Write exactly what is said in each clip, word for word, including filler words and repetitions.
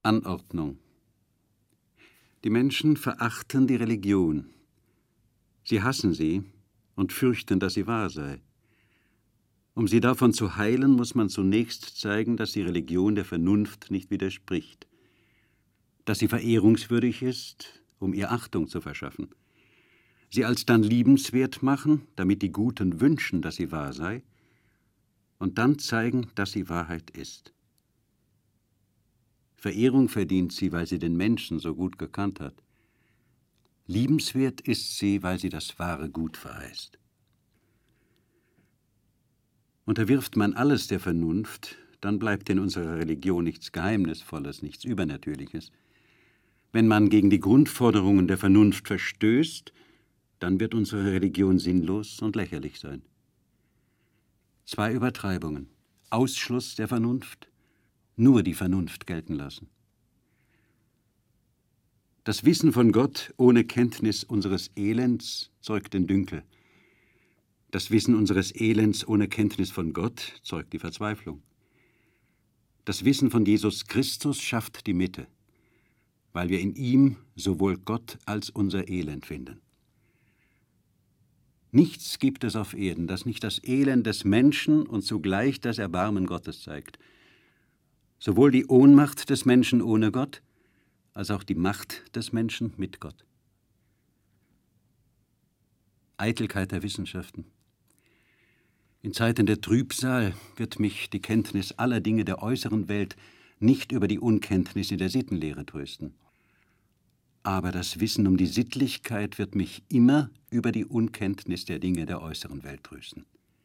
Anordnung. Die Menschen verachten die Religion. Sie hassen sie und fürchten, dass sie wahr sei. Um sie davon zu heilen, muss man zunächst zeigen, dass die Religion der Vernunft nicht widerspricht, dass sie verehrungswürdig ist, um ihr Achtung zu verschaffen, sie alsdann liebenswert machen, damit die Guten wünschen, dass sie wahr sei, und dann zeigen, dass sie Wahrheit ist. Verehrung verdient sie, weil sie den Menschen so gut gekannt hat. Liebenswert ist sie, weil sie das wahre Gut verheißt. Unterwirft man alles der Vernunft, dann bleibt in unserer Religion nichts Geheimnisvolles, nichts Übernatürliches. Wenn man gegen die Grundforderungen der Vernunft verstößt, dann wird unsere Religion sinnlos und lächerlich sein. Zwei Übertreibungen: Ausschluss der Vernunft, nur die Vernunft gelten lassen. Das Wissen von Gott ohne Kenntnis unseres Elends zeugt den Dünkel. Das Wissen unseres Elends ohne Kenntnis von Gott zeugt die Verzweiflung. Das Wissen von Jesus Christus schafft die Mitte, weil wir in ihm sowohl Gott als unser Elend finden. Nichts gibt es auf Erden, das nicht das Elend des Menschen und zugleich das Erbarmen Gottes zeigt. Sowohl die Ohnmacht des Menschen ohne Gott, als auch die Macht des Menschen mit Gott. Eitelkeit der Wissenschaften. In Zeiten der Trübsal wird mich die Kenntnis aller Dinge der äußeren Welt nicht über die Unkenntnis in der Sittenlehre trösten. Aber das Wissen um die Sittlichkeit wird mich immer über die Unkenntnis der Dinge der äußeren Welt trösten.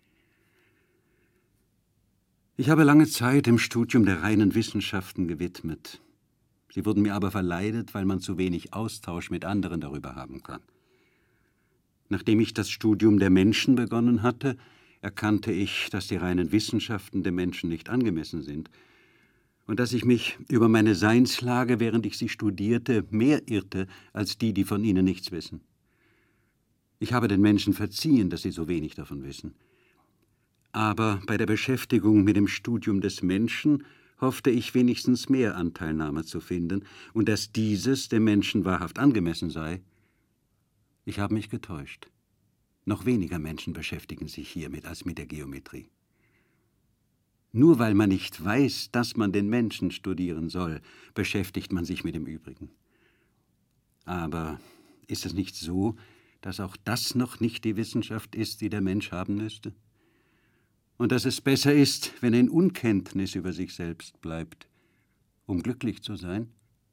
Ich habe lange Zeit dem Studium der reinen Wissenschaften gewidmet. Sie wurden mir aber verleidet, weil man zu wenig Austausch mit anderen darüber haben kann. Nachdem ich das Studium der Menschen begonnen hatte, erkannte ich, dass die reinen Wissenschaften dem Menschen nicht angemessen sind und dass ich mich über meine Seinslage, während ich sie studierte, mehr irrte als die, die von ihnen nichts wissen. Ich habe den Menschen verziehen, dass sie so wenig davon wissen. Aber bei der Beschäftigung mit dem Studium des Menschen hoffte ich wenigstens mehr Anteilnahme zu finden und dass dieses dem Menschen wahrhaft angemessen sei. Ich habe mich getäuscht. Noch weniger Menschen beschäftigen sich hiermit als mit der Geometrie. Nur weil man nicht weiß, dass man den Menschen studieren soll, beschäftigt man sich mit dem Übrigen. Aber ist es nicht so, dass auch das noch nicht die Wissenschaft ist, die der Mensch haben müsste? Und dass es besser ist, wenn er in Unkenntnis über sich selbst bleibt, um glücklich zu sein?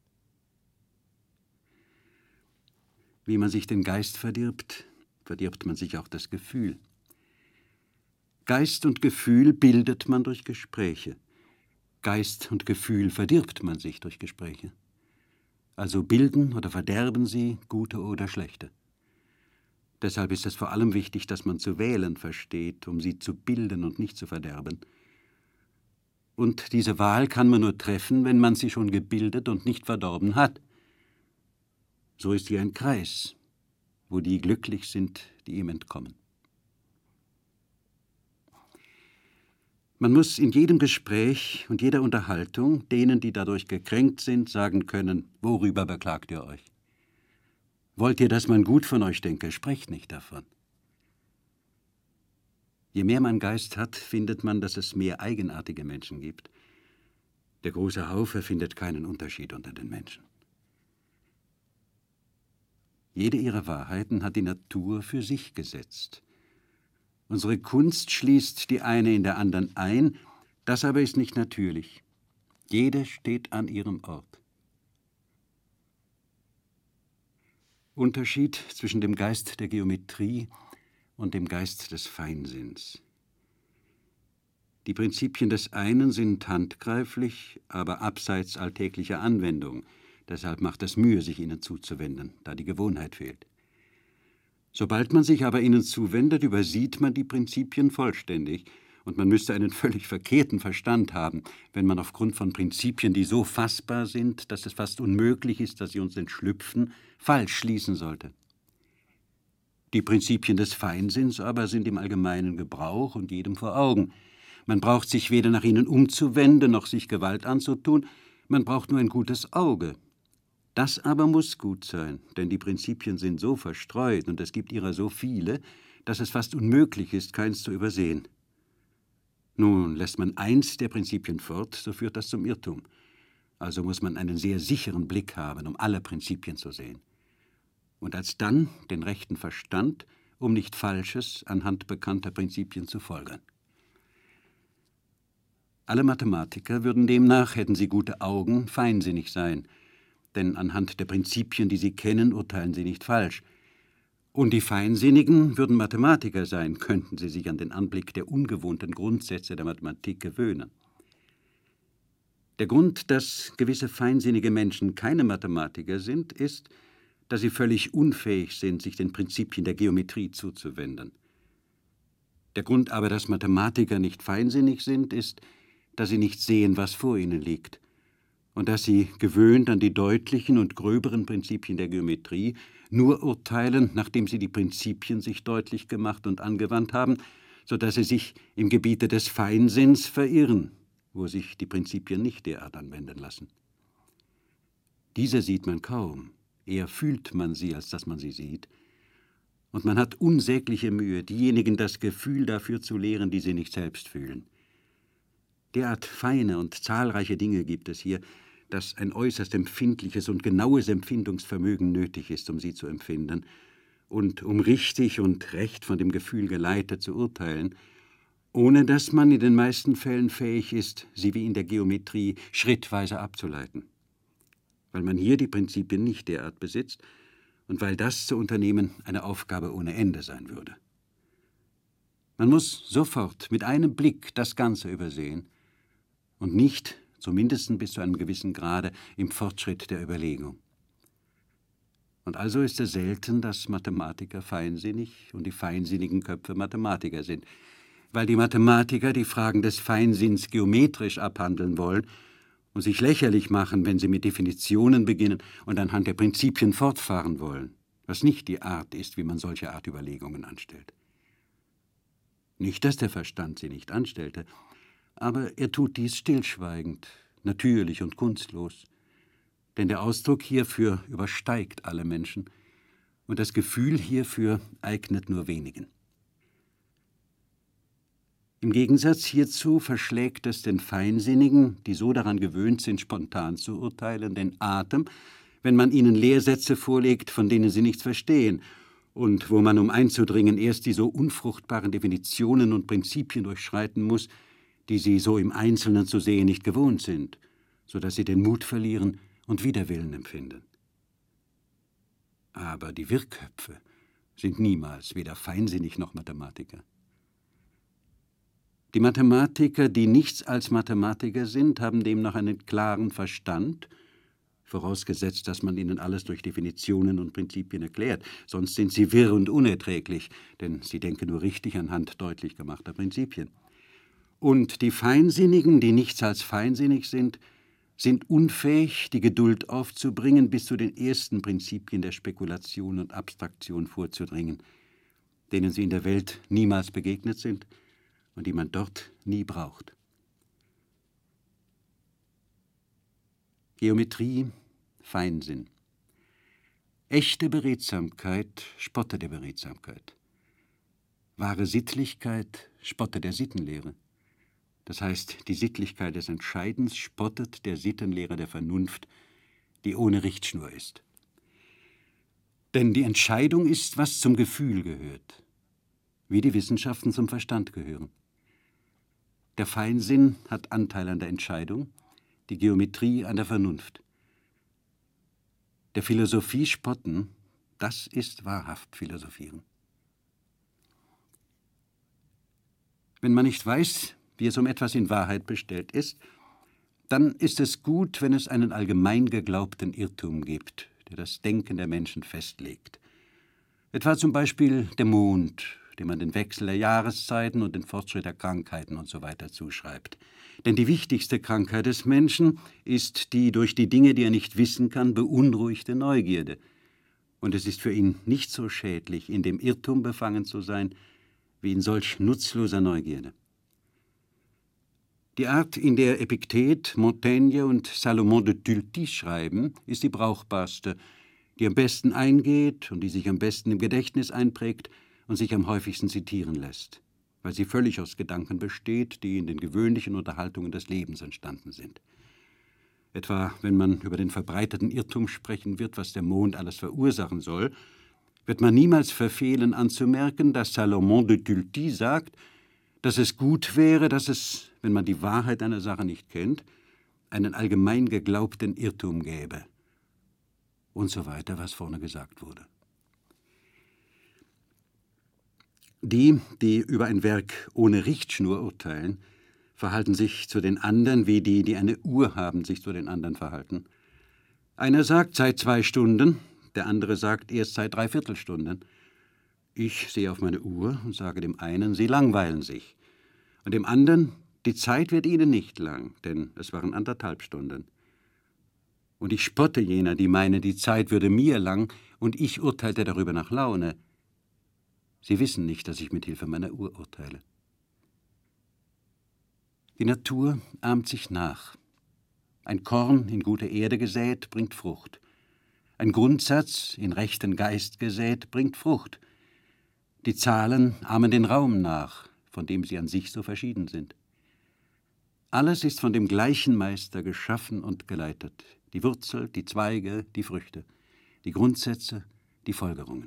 Wie man sich den Geist verdirbt, verdirbt man sich auch das Gefühl. Geist und Gefühl bildet man durch Gespräche. Geist und Gefühl verdirbt man sich durch Gespräche. Also bilden oder verderben sie, gute oder schlechte. Deshalb ist es vor allem wichtig, dass man zu wählen versteht, um sie zu bilden und nicht zu verderben. Und diese Wahl kann man nur treffen, wenn man sie schon gebildet und nicht verdorben hat. So ist hier ein Kreis, wo die glücklich sind, die ihm entkommen. Man muss in jedem Gespräch und jeder Unterhaltung denen, die dadurch gekränkt sind, sagen können: Worüber beklagt ihr euch? Wollt ihr, dass man gut von euch denke, sprecht nicht davon. Je mehr man Geist hat, findet man, dass es mehr eigenartige Menschen gibt. Der große Haufe findet keinen Unterschied unter den Menschen. Jede ihrer Wahrheiten hat die Natur für sich gesetzt. Unsere Kunst schließt die eine in der anderen ein, das aber ist nicht natürlich. Jede steht an ihrem Ort. Unterschied zwischen dem Geist der Geometrie und dem Geist des Feinsinns. Die Prinzipien des einen sind handgreiflich, aber abseits alltäglicher Anwendung. Deshalb macht es Mühe, sich ihnen zuzuwenden, da die Gewohnheit fehlt. Sobald man sich aber ihnen zuwendet, übersieht man die Prinzipien vollständig, und man müsste einen völlig verkehrten Verstand haben, wenn man aufgrund von Prinzipien, die so fassbar sind, dass es fast unmöglich ist, dass sie uns entschlüpfen, falsch schließen sollte. Die Prinzipien des Feinsinns aber sind im allgemeinen Gebrauch und jedem vor Augen. Man braucht sich weder nach ihnen umzuwenden, noch sich Gewalt anzutun, Man braucht nur ein gutes Auge. Das aber muss gut sein, denn die Prinzipien sind so verstreut und es gibt ihrer so viele, dass es fast unmöglich ist, keins zu übersehen. Nun, lässt man eins der Prinzipien fort, so führt das zum Irrtum. Also muss man einen sehr sicheren Blick haben, um alle Prinzipien zu sehen. Und alsdann den rechten Verstand, um nicht Falsches anhand bekannter Prinzipien zu folgern. Alle Mathematiker würden demnach, hätten sie gute Augen, feinsinnig sein, denn anhand der Prinzipien, die sie kennen, urteilen sie nicht falsch. Und die Feinsinnigen würden Mathematiker sein, könnten sie sich an den Anblick der ungewohnten Grundsätze der Mathematik gewöhnen. Der Grund, dass gewisse feinsinnige Menschen keine Mathematiker sind, ist, dass sie völlig unfähig sind, sich den Prinzipien der Geometrie zuzuwenden. Der Grund aber, dass Mathematiker nicht feinsinnig sind, ist, dass sie nicht sehen, was vor ihnen liegt, und dass sie, gewöhnt an die deutlichen und gröberen Prinzipien der Geometrie, nur urteilen, nachdem sie die Prinzipien sich deutlich gemacht und angewandt haben, so dass sie sich im Gebiete des Feinsinns verirren, wo sich die Prinzipien nicht derart anwenden lassen. Diese sieht man kaum, eher fühlt man sie, als dass man sie sieht, und man hat unsägliche Mühe, diejenigen das Gefühl dafür zu lehren, die sie nicht selbst fühlen. Derart feine und zahlreiche Dinge gibt es hier, dass ein äußerst empfindliches und genaues Empfindungsvermögen nötig ist, um sie zu empfinden und um richtig und recht von dem Gefühl geleitet zu urteilen, ohne dass man in den meisten Fällen fähig ist, sie wie in der Geometrie schrittweise abzuleiten. Weil man hier die Prinzipien nicht derart besitzt und weil das zu unternehmen eine Aufgabe ohne Ende sein würde. Man muss sofort mit einem Blick das Ganze übersehen und nicht, zumindest bis zu einem gewissen Grade, im Fortschritt der Überlegung. Und also ist es selten, dass Mathematiker feinsinnig und die feinsinnigen Köpfe Mathematiker sind, weil die Mathematiker die Fragen des Feinsinns geometrisch abhandeln wollen und sich lächerlich machen, wenn sie mit Definitionen beginnen und anhand der Prinzipien fortfahren wollen, was nicht die Art ist, wie man solche Art Überlegungen anstellt. Nicht, dass der Verstand sie nicht anstellte, aber er tut dies stillschweigend, natürlich und kunstlos, denn der Ausdruck hierfür übersteigt alle Menschen und das Gefühl hierfür eignet nur wenigen. Im Gegensatz hierzu verschlägt es den Feinsinnigen, die so daran gewöhnt sind, spontan zu urteilen, den Atem, wenn man ihnen Lehrsätze vorlegt, von denen sie nichts verstehen und wo man, um einzudringen, erst die so unfruchtbaren Definitionen und Prinzipien durchschreiten muss, die sie so im Einzelnen zu sehen nicht gewohnt sind, so dass sie den Mut verlieren und Widerwillen empfinden. Aber die Wirrköpfe sind niemals weder feinsinnig noch Mathematiker. Die Mathematiker, die nichts als Mathematiker sind, haben demnach einen klaren Verstand, vorausgesetzt, dass man ihnen alles durch Definitionen und Prinzipien erklärt, sonst sind sie wirr und unerträglich, denn sie denken nur richtig anhand deutlich gemachter Prinzipien. Und die Feinsinnigen, die nichts als feinsinnig sind, sind unfähig, die Geduld aufzubringen, bis zu den ersten Prinzipien der Spekulation und Abstraktion vorzudringen, denen sie in der Welt niemals begegnet sind und die man dort nie braucht. Geometrie, Feinsinn. Echte Beredsamkeit spottet der Beredsamkeit. Wahre Sittlichkeit spottet der Sittenlehre. Das heißt, die Sittlichkeit des Entscheidens spottet der Sittenlehre der Vernunft, die ohne Richtschnur ist. Denn die Entscheidung ist, was zum Gefühl gehört, wie die Wissenschaften zum Verstand gehören. Der Feinsinn hat Anteil an der Entscheidung, die Geometrie an der Vernunft. Der Philosophie spotten, das ist wahrhaft Philosophieren. Wenn man nicht weiß, wie es um etwas in Wahrheit bestellt ist, dann ist es gut, wenn es einen allgemein geglaubten Irrtum gibt, der das Denken der Menschen festlegt. Etwa zum Beispiel der Mond, dem man den Wechsel der Jahreszeiten und den Fortschritt der Krankheiten usw. zuschreibt. Denn die wichtigste Krankheit des Menschen ist die durch die Dinge, die er nicht wissen kann, beunruhigte Neugierde. Und es ist für ihn nicht so schädlich, in dem Irrtum befangen zu sein, wie in solch nutzloser Neugierde. Die Art, in der Epiktet, Montaigne und Salomon de Tulty schreiben, ist die brauchbarste, die am besten eingeht und die sich am besten im Gedächtnis einprägt und sich am häufigsten zitieren lässt, weil sie völlig aus Gedanken besteht, die in den gewöhnlichen Unterhaltungen des Lebens entstanden sind. Etwa, wenn man über den verbreiteten Irrtum sprechen wird, was der Mond alles verursachen soll, wird man niemals verfehlen anzumerken, dass Salomon de Tulty sagt, dass es gut wäre, dass es, wenn man die Wahrheit einer Sache nicht kennt, einen allgemein geglaubten Irrtum gäbe. Und so weiter, was vorne gesagt wurde. Die, die über ein Werk ohne Richtschnur urteilen, verhalten sich zu den anderen, wie die, die eine Uhr haben, sich zu den anderen verhalten. Einer sagt, seit zwei Stunden, der andere sagt, erst seit dreiviertel Stunden. Ich sehe auf meine Uhr und sage dem einen, Sie langweilen sich. Und dem anderen, die Zeit wird Ihnen nicht lang, denn es waren anderthalb Stunden. Und ich spotte jener, die meinen, die Zeit würde mir lang, und ich urteilte darüber nach Laune. Sie wissen nicht, dass ich mit Hilfe meiner Uhr urteile. Die Natur ahmt sich nach. Ein Korn in gute Erde gesät, bringt Frucht. Ein Grundsatz in rechten Geist gesät, bringt Frucht. Die Zahlen ahmen den Raum nach, von dem sie an sich so verschieden sind. Alles ist von dem gleichen Meister geschaffen und geleitet. Die Wurzel, die Zweige, die Früchte, die Grundsätze, die Folgerungen.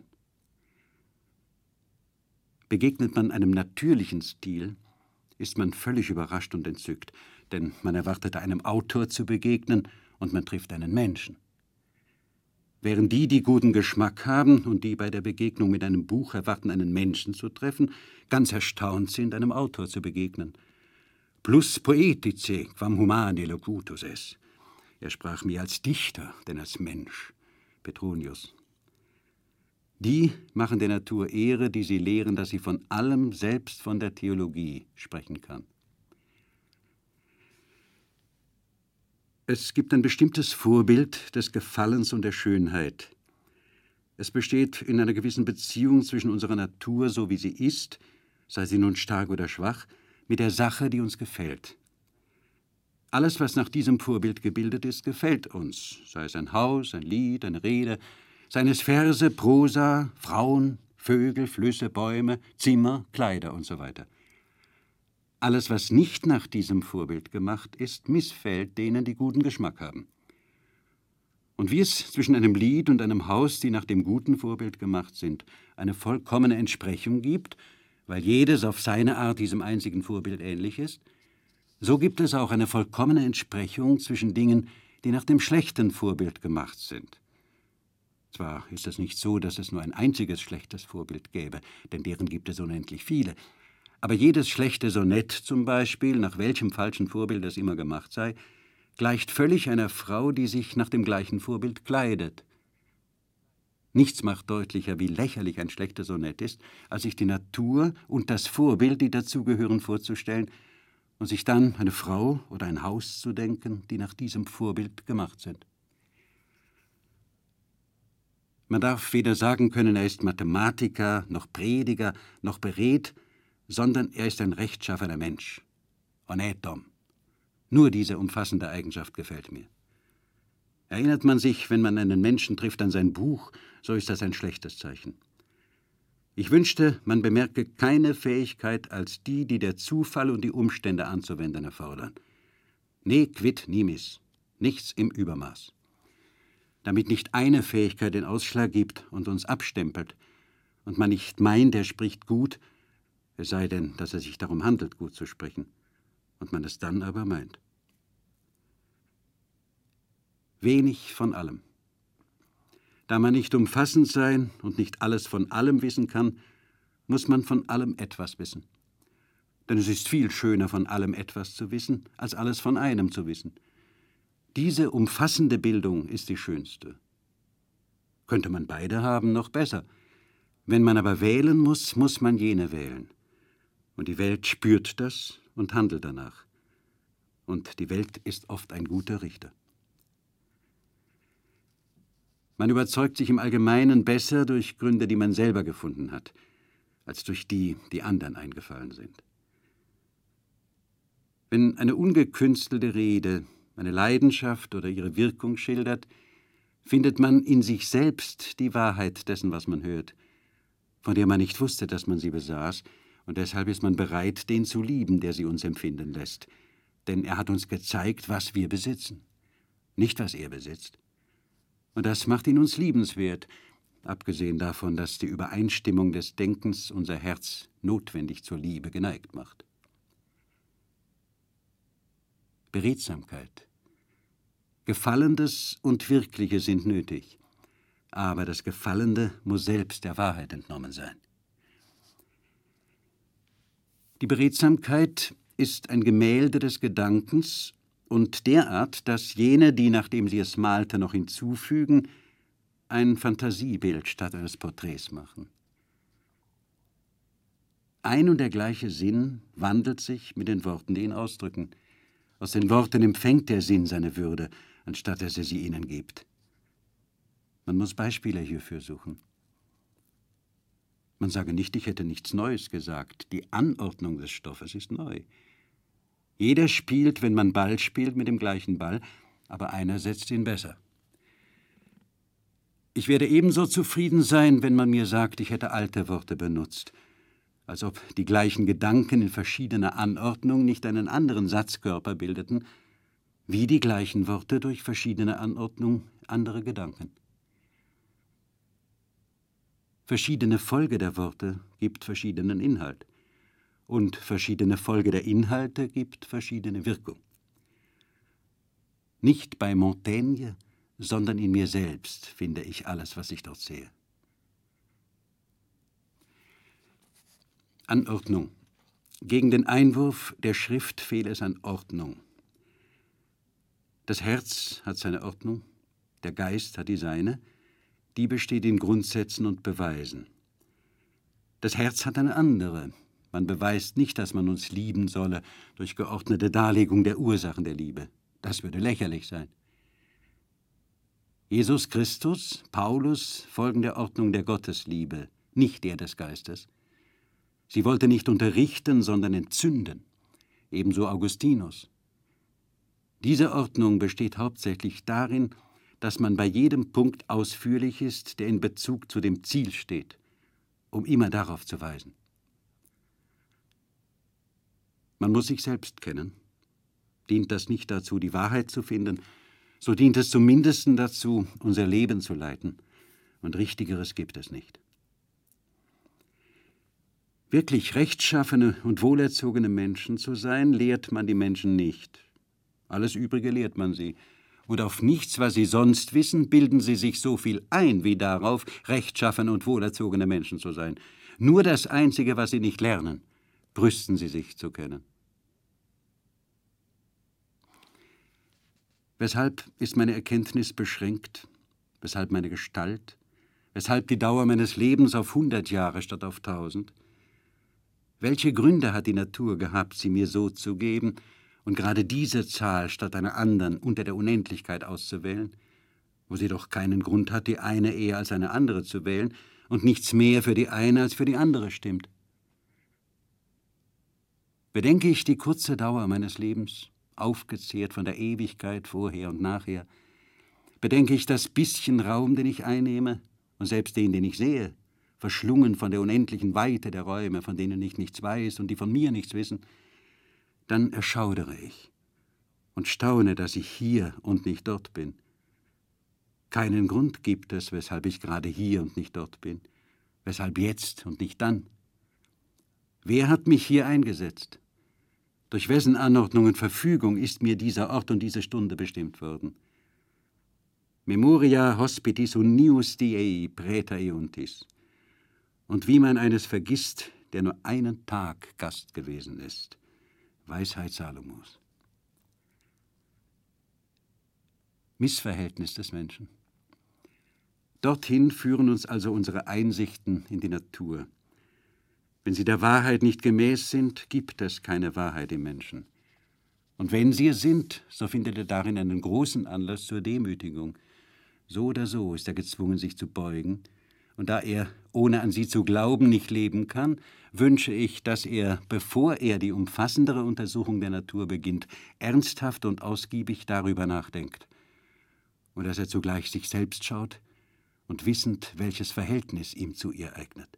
Begegnet man einem natürlichen Stil, ist man völlig überrascht und entzückt, denn man erwartet einem Autor zu begegnen und man trifft einen Menschen. Während die, die guten Geschmack haben und die bei der Begegnung mit einem Buch erwarten, einen Menschen zu treffen, ganz erstaunt sind, einem Autor zu begegnen. Plus poetice quam humane locutus es. Er sprach mehr als Dichter, denn als Mensch. Petronius. Die machen der Natur Ehre, die sie lehren, dass sie von allem, selbst von der Theologie, sprechen kann. Es gibt ein bestimmtes Vorbild des Gefallens und der Schönheit. Es besteht in einer gewissen Beziehung zwischen unserer Natur, so wie sie ist, sei sie nun stark oder schwach, mit der Sache, die uns gefällt. Alles, was nach diesem Vorbild gebildet ist, gefällt uns, sei es ein Haus, ein Lied, eine Rede, seien es Verse, Prosa, Frauen, Vögel, Flüsse, Bäume, Zimmer, Kleider und so weiter. Alles, was nicht nach diesem Vorbild gemacht ist, missfällt denen, die guten Geschmack haben. Und wie es zwischen einem Lied und einem Haus, die nach dem guten Vorbild gemacht sind, eine vollkommene Entsprechung gibt, weil jedes auf seine Art diesem einzigen Vorbild ähnlich ist, so gibt es auch eine vollkommene Entsprechung zwischen Dingen, die nach dem schlechten Vorbild gemacht sind. Zwar ist es nicht so, dass es nur ein einziges schlechtes Vorbild gäbe, denn deren gibt es unendlich viele, aber jedes schlechte Sonett zum Beispiel, nach welchem falschen Vorbild es immer gemacht sei, gleicht völlig einer Frau, die sich nach dem gleichen Vorbild kleidet. Nichts macht deutlicher, wie lächerlich ein schlechtes Sonett ist, als sich die Natur und das Vorbild, die dazugehören, vorzustellen und sich dann eine Frau oder ein Haus zu denken, die nach diesem Vorbild gemacht sind. Man darf weder sagen können, er ist Mathematiker, noch Prediger, noch Bered, sondern er ist ein rechtschaffener Mensch. Honnête homme. Nur diese umfassende Eigenschaft gefällt mir. Erinnert man sich, wenn man einen Menschen trifft, an sein Buch, so ist das ein schlechtes Zeichen. Ich wünschte, man bemerke keine Fähigkeit als die, die der Zufall und die Umstände anzuwenden erfordern. Ne quid nimis, nichts im Übermaß. Damit nicht eine Fähigkeit den Ausschlag gibt und uns abstempelt und man nicht meint, er spricht gut, es sei denn, dass es sich darum handelt, gut zu sprechen, und man es dann aber meint. Wenig von allem. Da man nicht umfassend sein und nicht alles von allem wissen kann, muss man von allem etwas wissen. Denn es ist viel schöner, von allem etwas zu wissen, als alles von einem zu wissen. Diese umfassende Bildung ist die schönste. Könnte man beide haben, noch besser. Wenn man aber wählen muss, muss man jene wählen. Und die Welt spürt das und handelt danach. Und die Welt ist oft ein guter Richter. Man überzeugt sich im Allgemeinen besser durch Gründe, die man selber gefunden hat, als durch die, die anderen eingefallen sind. Wenn eine ungekünstelte Rede eine Leidenschaft oder ihre Wirkung schildert, findet man in sich selbst die Wahrheit dessen, was man hört, von der man nicht wusste, dass man sie besaß, und deshalb ist man bereit, den zu lieben, der sie uns empfinden lässt. Denn er hat uns gezeigt, was wir besitzen, nicht was er besitzt. Und das macht ihn uns liebenswert, abgesehen davon, dass die Übereinstimmung des Denkens unser Herz notwendig zur Liebe geneigt macht. Beredsamkeit. Gefallendes und Wirkliche sind nötig, aber das Gefallene muss selbst der Wahrheit entnommen sein. Die Beredsamkeit ist ein Gemälde des Gedankens und derart, dass jene, die, nachdem sie es malte, noch hinzufügen, ein Fantasiebild statt eines Porträts machen. Ein und der gleiche Sinn wandelt sich mit den Worten, die ihn ausdrücken. Aus den Worten empfängt der Sinn seine Würde, anstatt dass er sie ihnen gibt. Man muss Beispiele hierfür suchen. Man sage nicht, ich hätte nichts Neues gesagt. Die Anordnung des Stoffes ist neu. Jeder spielt, wenn man Ball spielt, mit dem gleichen Ball, aber einer setzt ihn besser. Ich werde ebenso zufrieden sein, wenn man mir sagt, ich hätte alte Worte benutzt, als ob die gleichen Gedanken in verschiedener Anordnung nicht einen anderen Satzkörper bildeten, wie die gleichen Worte durch verschiedene Anordnung andere Gedanken. Verschiedene Folge der Worte gibt verschiedenen Inhalt, und verschiedene Folge der Inhalte gibt verschiedene Wirkung. Nicht bei Montaigne, sondern in mir selbst finde ich alles, was ich dort sehe. Anordnung. Gegen den Einwurf der Schrift fehle es an Ordnung. Das Herz hat seine Ordnung, der Geist hat die seine, die besteht in Grundsätzen und Beweisen. Das Herz hat eine andere. Man beweist nicht, dass man uns lieben solle durch geordnete Darlegung der Ursachen der Liebe. Das würde lächerlich sein. Jesus Christus, Paulus folgen der Ordnung der Gottesliebe, nicht der des Geistes. Sie wollte nicht unterrichten, sondern entzünden, ebenso Augustinus. Diese Ordnung besteht hauptsächlich darin, dass man bei jedem Punkt ausführlich ist, der in Bezug zu dem Ziel steht, um immer darauf zu weisen. Man muss sich selbst kennen. Dient das nicht dazu, die Wahrheit zu finden, so dient es zumindest dazu, unser Leben zu leiten, und Richtigeres gibt es nicht. Wirklich rechtschaffene und wohlerzogene Menschen zu sein, lehrt man die Menschen nicht. Alles Übrige lehrt man sie. Und auf nichts, was sie sonst wissen, bilden sie sich so viel ein wie darauf, rechtschaffene und wohlerzogene Menschen zu sein. Nur das Einzige, was sie nicht lernen, brüsten sie sich zu können. Weshalb ist meine Erkenntnis beschränkt? Weshalb meine Gestalt? Weshalb die Dauer meines Lebens auf hundert Jahre statt auf tausend? Welche Gründe hat die Natur gehabt, sie mir so zu geben, und gerade diese Zahl statt einer anderen unter der Unendlichkeit auszuwählen, wo sie doch keinen Grund hat, die eine eher als eine andere zu wählen und nichts mehr für die eine als für die andere stimmt? Bedenke ich die kurze Dauer meines Lebens, aufgezehrt von der Ewigkeit vorher und nachher, bedenke ich das bisschen Raum, den ich einnehme, und selbst den, den ich sehe, verschlungen von der unendlichen Weite der Räume, von denen ich nichts weiß und die von mir nichts wissen, dann erschaudere ich und staune, dass ich hier und nicht dort bin. Keinen Grund gibt es, weshalb ich gerade hier und nicht dort bin, weshalb jetzt und nicht dann. Wer hat mich hier eingesetzt? Durch wessen Anordnung und Verfügung ist mir dieser Ort und diese Stunde bestimmt worden? Memoria hospitis unius Dei praeta euntis. Und wie man eines vergisst, der nur einen Tag Gast gewesen ist. Weisheit Salomos. Missverhältnis des Menschen. Dorthin führen uns also unsere Einsichten in die Natur. Wenn sie der Wahrheit nicht gemäß sind, gibt es keine Wahrheit im Menschen. Und wenn sie es sind, so findet er darin einen großen Anlass zur Demütigung. So oder so ist er gezwungen, sich zu beugen, und da er ohne an sie zu glauben, nicht leben kann, wünsche ich, dass er, bevor er die umfassendere Untersuchung der Natur beginnt, ernsthaft und ausgiebig darüber nachdenkt und dass er zugleich sich selbst schaut und wissend, welches Verhältnis ihm zu ihr eignet.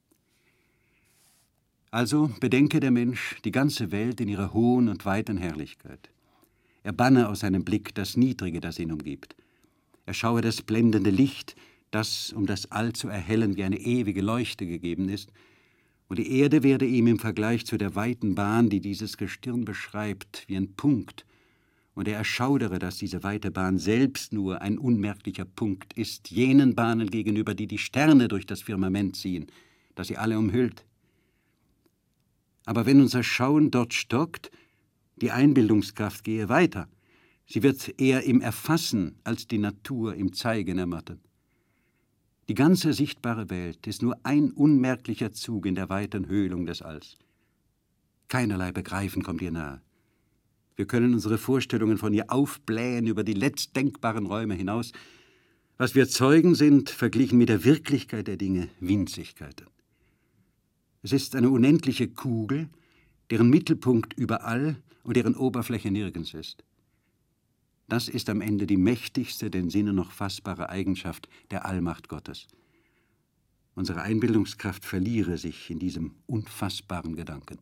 Also bedenke der Mensch die ganze Welt in ihrer hohen und weiten Herrlichkeit. Er banne aus seinem Blick das Niedrige, das ihn umgibt. Er schaue das blendende Licht, das, um das All zu erhellen, wie eine ewige Leuchte gegeben ist, und die Erde werde ihm im Vergleich zu der weiten Bahn, die dieses Gestirn beschreibt, wie ein Punkt, und er erschaudere, dass diese weite Bahn selbst nur ein unmerklicher Punkt ist, jenen Bahnen gegenüber, die die Sterne durch das Firmament ziehen, das sie alle umhüllt. Aber wenn unser Schauen dort stockt, die Einbildungskraft gehe weiter. Sie wird eher im Erfassen als die Natur im Zeigen ermatten. Die ganze sichtbare Welt ist nur ein unmerklicher Zug in der weiten Höhlung des Alls. Keinerlei Begreifen kommt ihr nahe. Wir können unsere Vorstellungen von ihr aufblähen über die letztdenkbaren Räume hinaus. Was wir Zeugen sind, verglichen mit der Wirklichkeit der Dinge, Winzigkeiten. Es ist eine unendliche Kugel, deren Mittelpunkt überall und deren Oberfläche nirgends ist. Das ist am Ende die mächtigste, den Sinnen noch fassbare Eigenschaft der Allmacht Gottes. Unsere Einbildungskraft verliere sich in diesem unfassbaren Gedanken.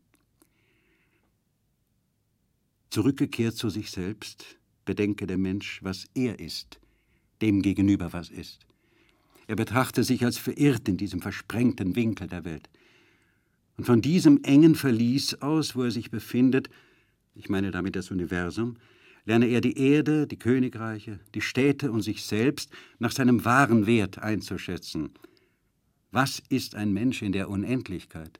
Zurückgekehrt zu sich selbst, bedenke der Mensch, was er ist, dem gegenüber was ist. Er betrachte sich als verirrt in diesem versprengten Winkel der Welt. Und von diesem engen Verlies aus, wo er sich befindet, ich meine damit das Universum, lerne er die Erde, die Königreiche, die Städte und sich selbst nach seinem wahren Wert einzuschätzen. Was ist ein Mensch in der Unendlichkeit?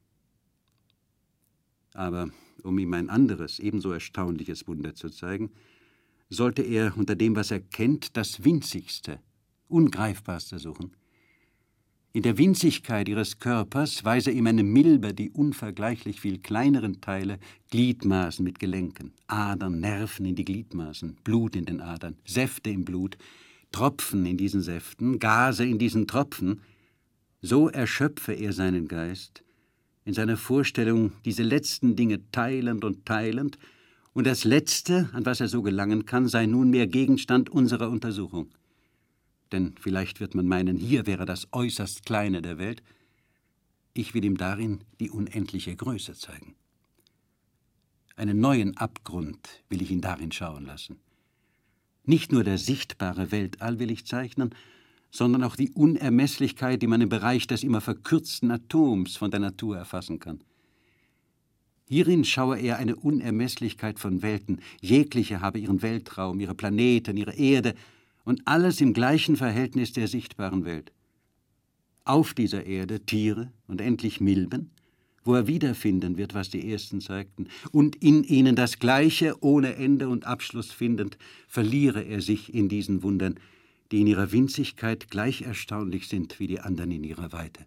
Aber um ihm ein anderes, ebenso erstaunliches Wunder zu zeigen, sollte er unter dem, was er kennt, das Winzigste, Ungreifbarste suchen. In der Winzigkeit ihres Körpers weise ihm eine Milbe die unvergleichlich viel kleineren Teile, Gliedmaßen mit Gelenken, Adern, Nerven in die Gliedmaßen, Blut in den Adern, Säfte im Blut, Tropfen in diesen Säften, Gase in diesen Tropfen. So erschöpfe er seinen Geist, in seiner Vorstellung diese letzten Dinge teilend und teilend, und das Letzte, an was er so gelangen kann, sei nunmehr Gegenstand unserer Untersuchung. Denn vielleicht wird man meinen, hier wäre das äußerst Kleine der Welt. Ich will ihm darin die unendliche Größe zeigen. Einen neuen Abgrund will ich ihn darin schauen lassen. Nicht nur der sichtbare Weltall will ich zeichnen, sondern auch die Unermesslichkeit, die man im Bereich des immer verkürzten Atoms von der Natur erfassen kann. Hierin schaue er eine Unermesslichkeit von Welten, jegliche habe ihren Weltraum, ihre Planeten, ihre Erde, und alles im gleichen Verhältnis der sichtbaren Welt. Auf dieser Erde Tiere und endlich Milben, wo er wiederfinden wird, was die Ersten zeigten, und in ihnen das Gleiche ohne Ende und Abschluss findend, verliere er sich in diesen Wundern, die in ihrer Winzigkeit gleich erstaunlich sind wie die anderen in ihrer Weite.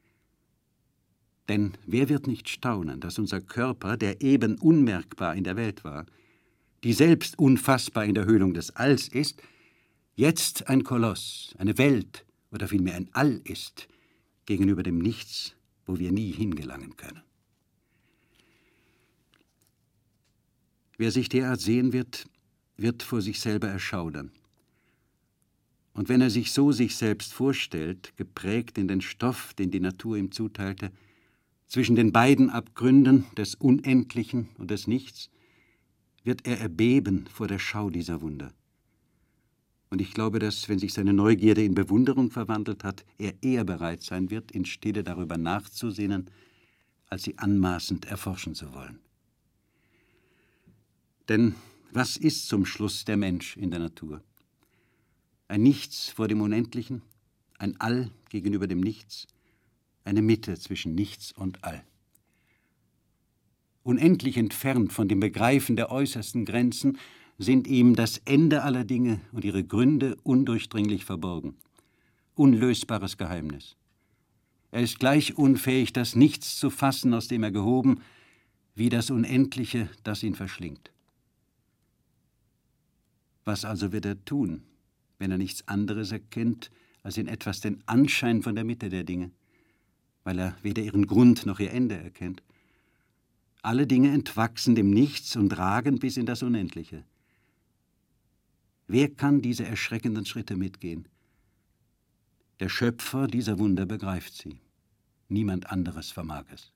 Denn wer wird nicht staunen, dass unser Körper, der eben unmerkbar in der Welt war, die selbst unfassbar in der Höhlung des Alls ist, jetzt ein Koloss, eine Welt oder vielmehr ein All ist, gegenüber dem Nichts, wo wir nie hingelangen können. Wer sich derart sehen wird, wird vor sich selber erschaudern. Und wenn er sich so sich selbst vorstellt, geprägt in den Stoff, den die Natur ihm zuteilte, zwischen den beiden Abgründen des Unendlichen und des Nichts, wird er erbeben vor der Schau dieser Wunder. Und ich glaube, dass, wenn sich seine Neugierde in Bewunderung verwandelt hat, er eher bereit sein wird, in Stille darüber nachzusinnen, als sie anmaßend erforschen zu wollen. Denn was ist zum Schluss der Mensch in der Natur? Ein Nichts vor dem Unendlichen, ein All gegenüber dem Nichts, eine Mitte zwischen Nichts und All. Unendlich entfernt von dem Begreifen der äußersten Grenzen sind ihm das Ende aller Dinge und ihre Gründe undurchdringlich verborgen. Unlösbares Geheimnis. Er ist gleich unfähig, das Nichts zu fassen, aus dem er gehoben, wie das Unendliche, das ihn verschlingt. Was also wird er tun, wenn er nichts anderes erkennt als in etwas den Anschein von der Mitte der Dinge, weil er weder ihren Grund noch ihr Ende erkennt. Alle Dinge entwachsen dem Nichts und ragen bis in das Unendliche. Wer kann diese erschreckenden Schritte mitgehen? Der Schöpfer dieser Wunder begreift sie. Niemand anderes vermag es.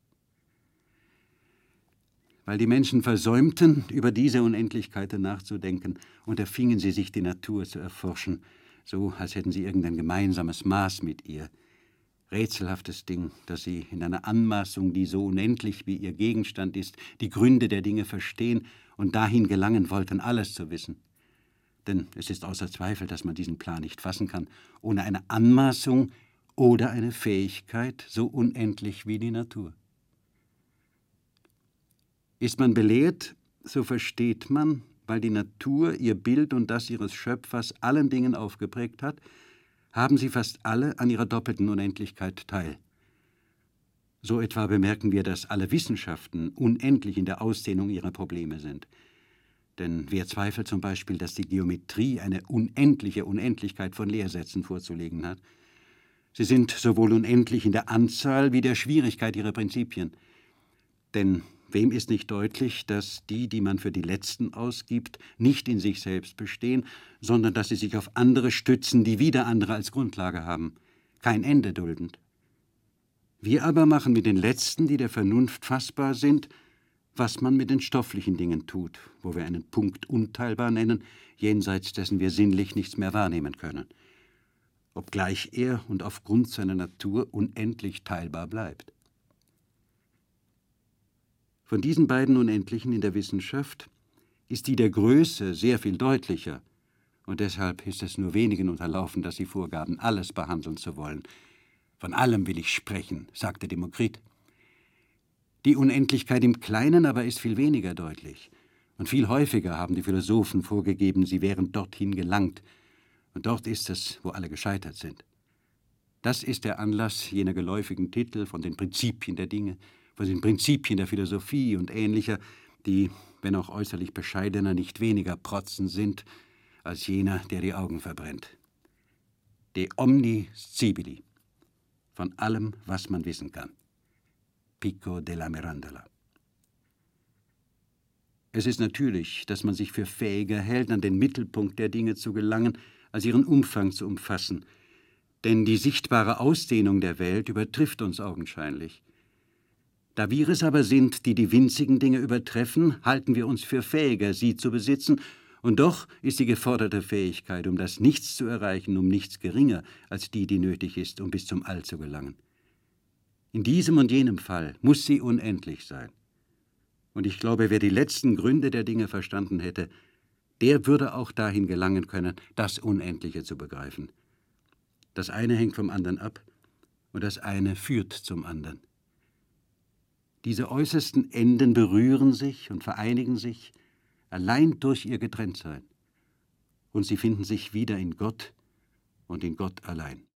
Weil die Menschen versäumten, über diese Unendlichkeiten nachzudenken, unterfingen sie sich, die Natur zu erforschen, so als hätten sie irgendein gemeinsames Maß mit ihr. Rätselhaftes Ding, dass sie in einer Anmaßung, die so unendlich wie ihr Gegenstand ist, die Gründe der Dinge verstehen und dahin gelangen wollten, alles zu wissen. Denn es ist außer Zweifel, dass man diesen Plan nicht fassen kann, ohne eine Anmaßung oder eine Fähigkeit so unendlich wie die Natur. Ist man belehrt, so versteht man, weil die Natur ihr Bild und das ihres Schöpfers allen Dingen aufgeprägt hat, haben sie fast alle an ihrer doppelten Unendlichkeit teil. So etwa bemerken wir, dass alle Wissenschaften unendlich in der Ausdehnung ihrer Probleme sind. Denn wer zweifelt zum Beispiel, dass die Geometrie eine unendliche Unendlichkeit von Lehrsätzen vorzulegen hat? Sie sind sowohl unendlich in der Anzahl wie der Schwierigkeit ihrer Prinzipien. Denn wem ist nicht deutlich, dass die, die man für die Letzten ausgibt, nicht in sich selbst bestehen, sondern dass sie sich auf andere stützen, die wieder andere als Grundlage haben, kein Ende duldend. Wir aber machen mit den Letzten, die der Vernunft fassbar sind, was man mit den stofflichen Dingen tut, wo wir einen Punkt unteilbar nennen, jenseits dessen wir sinnlich nichts mehr wahrnehmen können, obgleich er und aufgrund seiner Natur unendlich teilbar bleibt. Von diesen beiden Unendlichen in der Wissenschaft ist die der Größe sehr viel deutlicher, und deshalb ist es nur wenigen unterlaufen, dass sie vorgaben, alles behandeln zu wollen. Von allem will ich sprechen, sagte Demokrit. Die Unendlichkeit im Kleinen aber ist viel weniger deutlich, und viel häufiger haben die Philosophen vorgegeben, sie wären dorthin gelangt, und dort ist es, wo alle gescheitert sind. Das ist der Anlass jener geläufigen Titel von den Prinzipien der Dinge, von den Prinzipien der Philosophie und ähnlicher, die, wenn auch äußerlich bescheidener, nicht weniger protzen sind, als jener, der die Augen verbrennt. De omni scibili, von allem, was man wissen kann. Pico della Mirandola. Es ist natürlich, dass man sich für fähiger hält, an den Mittelpunkt der Dinge zu gelangen, als ihren Umfang zu umfassen. Denn die sichtbare Ausdehnung der Welt übertrifft uns augenscheinlich. Da wir es aber sind, die die winzigen Dinge übertreffen, halten wir uns für fähiger, sie zu besitzen, und doch ist die geforderte Fähigkeit, um das Nichts zu erreichen, um nichts geringer als die, die nötig ist, um bis zum All zu gelangen. In diesem und jenem Fall muss sie unendlich sein. Und ich glaube, wer die letzten Gründe der Dinge verstanden hätte, der würde auch dahin gelangen können, das Unendliche zu begreifen. Das eine hängt vom anderen ab, und das eine führt zum anderen. Diese äußersten Enden berühren sich und vereinigen sich allein durch ihr Getrenntsein, und sie finden sich wieder in Gott und in Gott allein.